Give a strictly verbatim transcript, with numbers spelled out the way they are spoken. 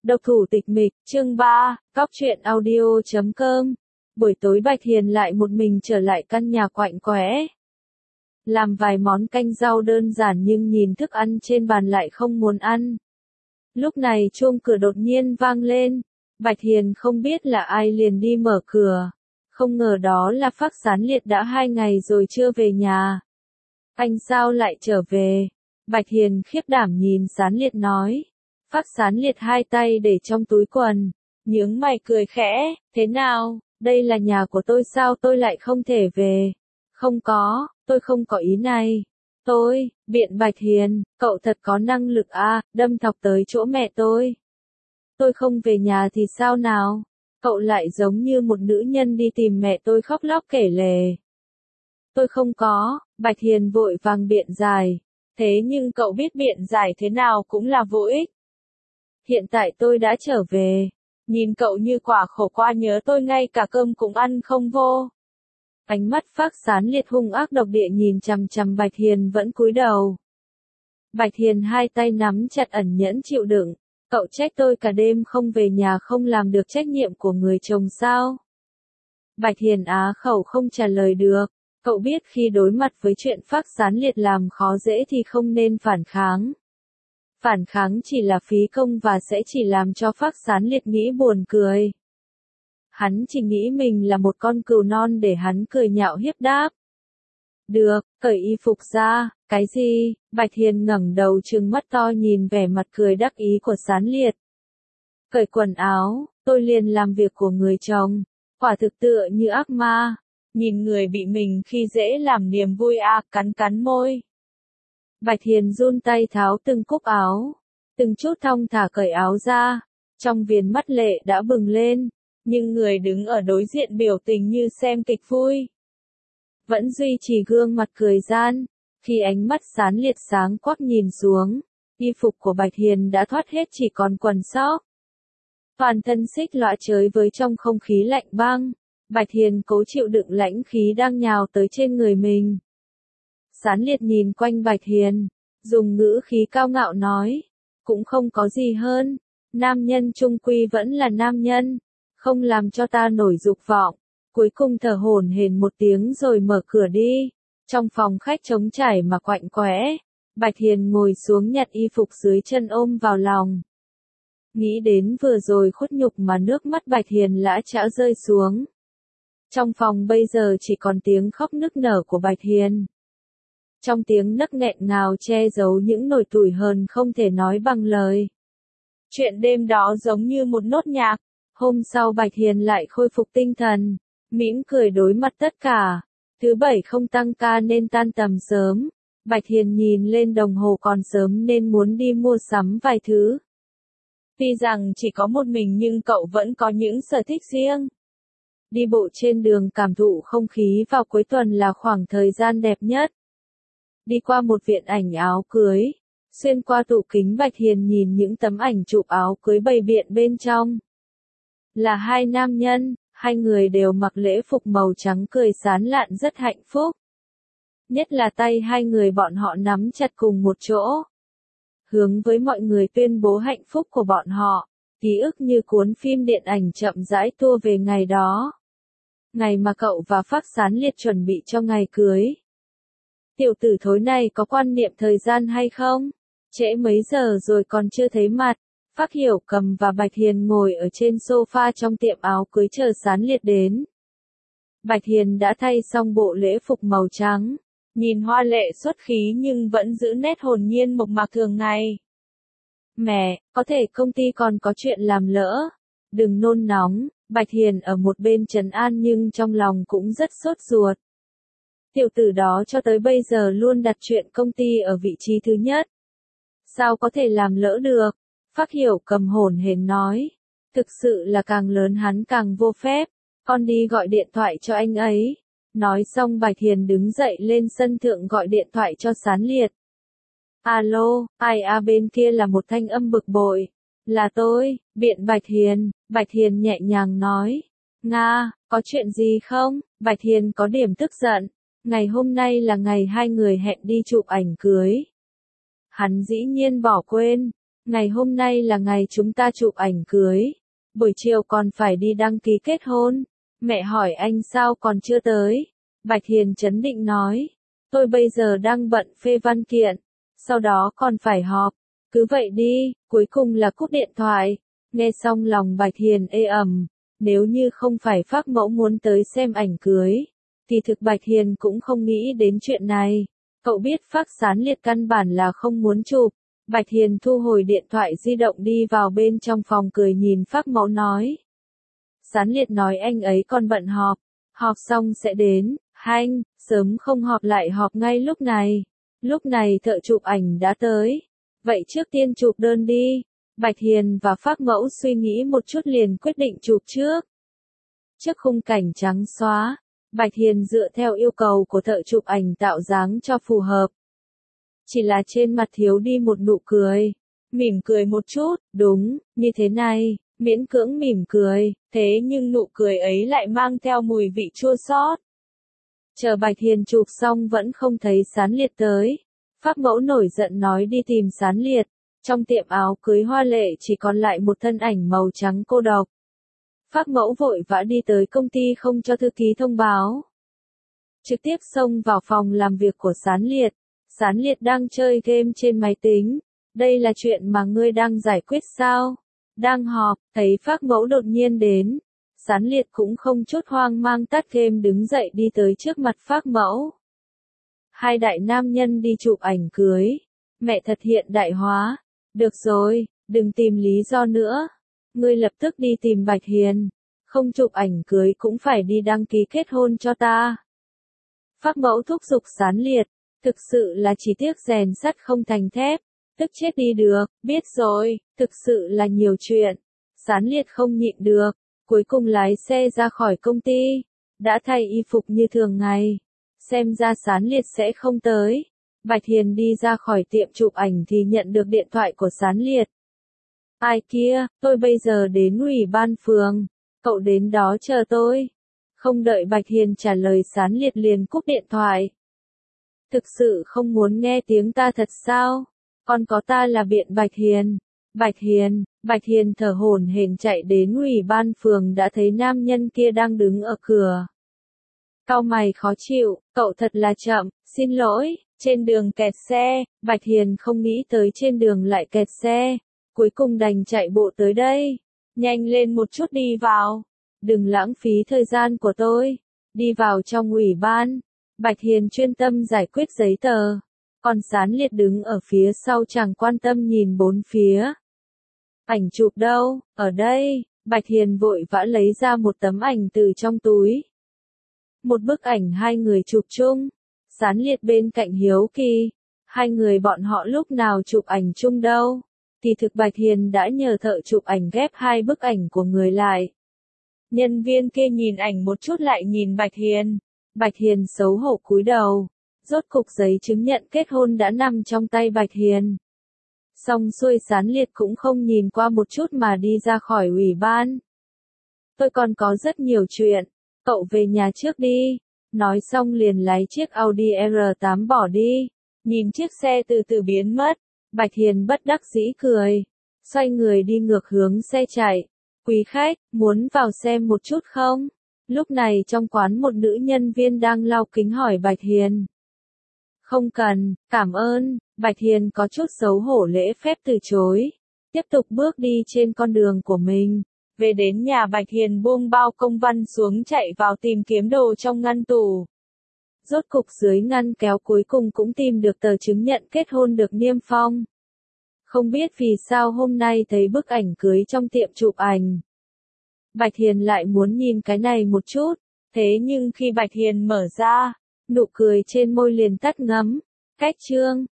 Độc thủ tịch mịch, chương ba, Góc truyện audio chấm com. Buổi tối Bạch Hiền lại một mình trở lại căn nhà quạnh quẽ. Làm vài món canh rau đơn giản nhưng nhìn thức ăn trên bàn lại không muốn ăn. Lúc này chuông cửa đột nhiên vang lên. Bạch Hiền không biết là ai liền đi mở cửa. Không ngờ đó là Phác Sán Liệt đã hai ngày rồi chưa về nhà. Anh sao lại trở về? Bạch Hiền khiếp đảm nhìn Sán Liệt nói. Phác Sán Liệt hai tay để trong túi quần, nhướng mày cười khẽ, thế nào, đây là nhà của tôi sao tôi lại không thể về? Không có, tôi không có ý này. Tôi, biện Bạch Hiền, cậu thật có năng lực à, đâm thọc tới chỗ mẹ tôi. Tôi không về nhà thì sao nào? Cậu lại giống như một nữ nhân đi tìm mẹ tôi khóc lóc kể lể. Tôi không có, Bạch Hiền vội vàng biện giải. Thế nhưng cậu biết biện giải thế nào cũng là vô ích. Hiện tại tôi đã trở về. Nhìn cậu như quả khổ qua nhớ tôi ngay cả cơm cũng ăn không vô. Ánh mắt Phác Sán Liệt hung ác độc địa nhìn chằm chằm Bạch Hiền vẫn cúi đầu. Bạch Hiền hai tay nắm chặt ẩn nhẫn chịu đựng. Cậu trách tôi cả đêm không về nhà không làm được trách nhiệm của người chồng sao? Bạch Hiền á khẩu không trả lời được. Cậu biết khi đối mặt với chuyện Phác Sán Liệt làm khó dễ thì không nên phản kháng. Phản kháng chỉ là phí công và sẽ chỉ làm cho Phác Sán Liệt nghĩ buồn cười. Hắn chỉ nghĩ mình là một con cừu non để hắn cười nhạo hiếp đáp. Được, cởi y phục ra, cái gì? Bạch Hiền ngẩng đầu trừng mắt to nhìn vẻ mặt cười đắc ý của Sán Liệt. Cởi quần áo, tôi liền làm việc của người chồng, quả thực tựa như ác ma. Nhìn người bị mình khi dễ làm niềm vui à, cắn cắn môi. Bạch Hiền run tay tháo từng cúc áo, từng chút thong thả cởi áo ra, trong viền mắt lệ đã bừng lên, nhưng người đứng ở đối diện biểu tình như xem kịch vui. Vẫn duy trì gương mặt cười gian, khi ánh mắt Sán Liệt sáng quắc nhìn xuống, y phục của Bạch Hiền đã thoát hết chỉ còn quần sóc. Toàn thân xích lõa chới với trong không khí lạnh băng, Bạch Hiền cố chịu đựng lãnh khí đang nhào tới trên người mình. Sán Liệt nhìn quanh Bạch Hiền, dùng ngữ khí cao ngạo nói, cũng không có gì hơn, nam nhân chung quy vẫn là nam nhân, không làm cho ta nổi dục vọng. Cuối cùng thở hổn hển một tiếng rồi mở cửa đi. Trong phòng khách trống trải mà quạnh quẽ, Bạch Hiền ngồi xuống nhặt y phục dưới chân ôm vào lòng. Nghĩ đến vừa rồi khuất nhục mà nước mắt Bạch Hiền lã chã rơi xuống. Trong phòng bây giờ chỉ còn tiếng khóc nức nở của Bạch Hiền. Trong tiếng nấc nghẹn ngào che giấu những nỗi tủi hờn không thể nói bằng lời. Chuyện đêm đó giống như một nốt nhạc. Hôm sau Bạch Hiền lại khôi phục tinh thần, mỉm cười đối mặt tất cả. Thứ bảy không tăng ca nên tan tầm sớm. Bạch Hiền nhìn lên đồng hồ còn sớm nên muốn đi mua sắm vài thứ. Tuy rằng chỉ có một mình nhưng cậu vẫn có những sở thích riêng. Đi bộ trên đường cảm thụ không khí vào cuối tuần là khoảng thời gian đẹp nhất. Đi qua một viện ảnh áo cưới, xuyên qua tủ kính Bạch Hiền nhìn những tấm ảnh chụp áo cưới bày biện bên trong. Là hai nam nhân, hai người đều mặc lễ phục màu trắng cười sán lạn rất hạnh phúc. Nhất là tay hai người bọn họ nắm chặt cùng một chỗ. Hướng với mọi người tuyên bố hạnh phúc của bọn họ, ký ức như cuốn phim điện ảnh chậm rãi tua về ngày đó. Ngày mà cậu và Phác Sán Liệt chuẩn bị cho ngày cưới. Tiểu tử thối này có quan niệm thời gian hay không? Trễ mấy giờ rồi còn chưa thấy mặt. Phác Hiểu Cầm và Bạch Hiền ngồi ở trên sofa trong tiệm áo cưới chờ Sán Liệt đến. Bạch Hiền đã thay xong bộ lễ phục màu trắng, nhìn hoa lệ xuất khí nhưng vẫn giữ nét hồn nhiên mộc mạc thường ngày. Mẹ, có thể công ty còn có chuyện làm lỡ. Đừng nôn nóng, Bạch Hiền ở một bên trấn an nhưng trong lòng cũng rất sốt ruột. Tiểu tử đó cho tới bây giờ luôn đặt chuyện công ty ở vị trí thứ nhất. Sao có thể làm lỡ được? Phác Hiểu Cầm hổn hển nói. Thực sự là càng lớn hắn càng vô phép. Con đi gọi điện thoại cho anh ấy. Nói xong Bạch Hiền đứng dậy lên sân thượng gọi điện thoại cho Sán Liệt. Alo, ai à bên kia là một thanh âm bực bội. Là tôi, biện Bạch Hiền. Bạch Hiền nhẹ nhàng nói. Nga, có chuyện gì không? Bạch Hiền có điểm tức giận. Ngày hôm nay là ngày hai người hẹn đi chụp ảnh cưới. Hắn dĩ nhiên bỏ quên. Ngày hôm nay là ngày chúng ta chụp ảnh cưới. Buổi chiều còn phải đi đăng ký kết hôn. Mẹ hỏi anh sao còn chưa tới. Bạch Hiền trấn định nói. Tôi bây giờ đang bận phê văn kiện. Sau đó còn phải họp. Cứ vậy đi, cuối cùng là cúp điện thoại. Nghe xong lòng Bạch Hiền ê ẩm. Nếu như không phải Phác Mẫu muốn tới xem ảnh cưới, thì thực Bạch Hiền cũng không nghĩ đến chuyện này. Cậu biết Phác Sán Liệt căn bản là không muốn chụp. Bạch Hiền thu hồi điện thoại di động đi vào bên trong phòng cười nhìn Phác Mẫu nói. Sán Liệt nói anh ấy còn bận họp. Họp xong sẽ đến. Hanh, sớm không họp lại họp ngay lúc này. Lúc này thợ chụp ảnh đã tới. Vậy trước tiên chụp đơn đi. Bạch Hiền và Phác Mẫu suy nghĩ một chút liền quyết định chụp trước. Trước khung cảnh trắng xóa, Bạch Hiền dựa theo yêu cầu của thợ chụp ảnh tạo dáng cho phù hợp. Chỉ là trên mặt thiếu đi một nụ cười. Mỉm cười một chút, đúng, như thế này, miễn cưỡng mỉm cười, thế nhưng nụ cười ấy lại mang theo mùi vị chua xót. Chờ Bạch Hiền chụp xong vẫn không thấy Sán Liệt tới. Phác Mẫu nổi giận nói đi tìm Sán Liệt. Trong tiệm áo cưới hoa lệ chỉ còn lại một thân ảnh màu trắng cô độc. Phác Mẫu vội vã đi tới công ty không cho thư ký thông báo. Trực tiếp xông vào phòng làm việc của Sán Liệt. Sán Liệt đang chơi game trên máy tính. Đây là chuyện mà ngươi đang giải quyết sao? Đang họp, thấy Phác Mẫu đột nhiên đến. Sán Liệt cũng không chút hoang mang tắt game đứng dậy đi tới trước mặt Phác Mẫu. Hai đại nam nhân đi chụp ảnh cưới. Mẹ thật hiện đại hóa. Được rồi, đừng tìm lý do nữa. Ngươi lập tức đi tìm Bạch Hiền. Không chụp ảnh cưới cũng phải đi đăng ký kết hôn cho ta. Phác Mẫu thúc giục Sán Liệt. Thực sự là chỉ tiếc rèn sắt không thành thép. Tức chết đi được, biết rồi, thực sự là nhiều chuyện. Sán Liệt không nhịn được. Cuối cùng lái xe ra khỏi công ty. Đã thay y phục như thường ngày. Xem ra Sán Liệt sẽ không tới. Bạch Hiền đi ra khỏi tiệm chụp ảnh thì nhận được điện thoại của Sán Liệt. Ai kia, tôi bây giờ đến ủy ban phường. Cậu đến đó chờ tôi. Không đợi Bạch Hiền trả lời Sán Liệt liền cúp điện thoại. Thực sự không muốn nghe tiếng ta thật sao? Còn có ta là biện Bạch Hiền. Bạch Hiền, Bạch Hiền thở hổn hển chạy đến ủy ban phường đã thấy nam nhân kia đang đứng ở cửa. Cau mày khó chịu, cậu thật là chậm, xin lỗi, trên đường kẹt xe, Bạch Hiền không nghĩ tới trên đường lại kẹt xe, cuối cùng đành chạy bộ tới đây. Nhanh lên một chút đi vào, đừng lãng phí thời gian của tôi. Đi vào trong ủy ban, Bạch Hiền chuyên tâm giải quyết giấy tờ, còn Sán Liệt đứng ở phía sau chẳng quan tâm nhìn bốn phía. Ảnh chụp đâu, ở đây, Bạch Hiền vội vã lấy ra một tấm ảnh từ trong túi. Một bức ảnh hai người chụp chung. Sán Liệt bên cạnh hiếu kỳ. Hai người bọn họ lúc nào chụp ảnh chung đâu. Thì thực Bạch Hiền đã nhờ thợ chụp ảnh ghép hai bức ảnh của người lại. Nhân viên kia nhìn ảnh một chút lại nhìn Bạch Hiền. Bạch Hiền xấu hổ cúi đầu. Rốt cục giấy chứng nhận kết hôn đã nằm trong tay Bạch Hiền. Xong xuôi Sán Liệt cũng không nhìn qua một chút mà đi ra khỏi ủy ban. Tôi còn có rất nhiều chuyện. Cậu về nhà trước đi. Nói xong liền lái chiếc Audi R tám bỏ đi. Nhìn chiếc xe từ từ biến mất. Bạch Hiền bất đắc dĩ cười. Xoay người đi ngược hướng xe chạy. Quý khách, muốn vào xem một chút không? Lúc này trong quán một nữ nhân viên đang lau kính hỏi Bạch Hiền. Không cần, cảm ơn. Bạch Hiền có chút xấu hổ lễ phép từ chối. Tiếp tục bước đi trên con đường của mình. Về đến nhà Bạch Hiền buông bao công văn xuống chạy vào tìm kiếm đồ trong ngăn tủ. Rốt cục dưới ngăn kéo cuối cùng cũng tìm được tờ chứng nhận kết hôn được niêm phong. Không biết vì sao hôm nay thấy bức ảnh cưới trong tiệm chụp ảnh. Bạch Hiền lại muốn nhìn cái này một chút. Thế nhưng khi Bạch Hiền mở ra, nụ cười trên môi liền tắt ngấm. Cách chương